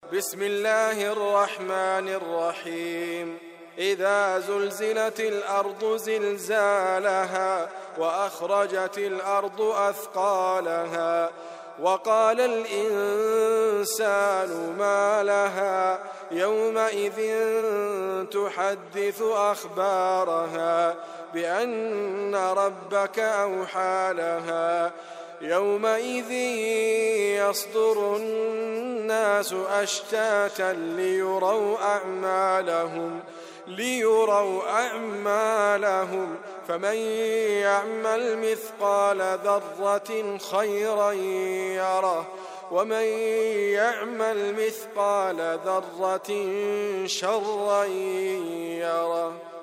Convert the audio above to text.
بسم الله الرحمن الرحيم. إذا زلزلت الأرض زلزالها وأخرجت الأرض أثقالها وقال الإنسان ما لها يومئذ تحدث أخبارها بأن ربك أوحى لها يومئذ يصدر الناس أشتاتا ليروا أعمالهم فمن يعمل مثقال ذرة خيرا يره ومن يعمل مثقال ذرة شرا يره.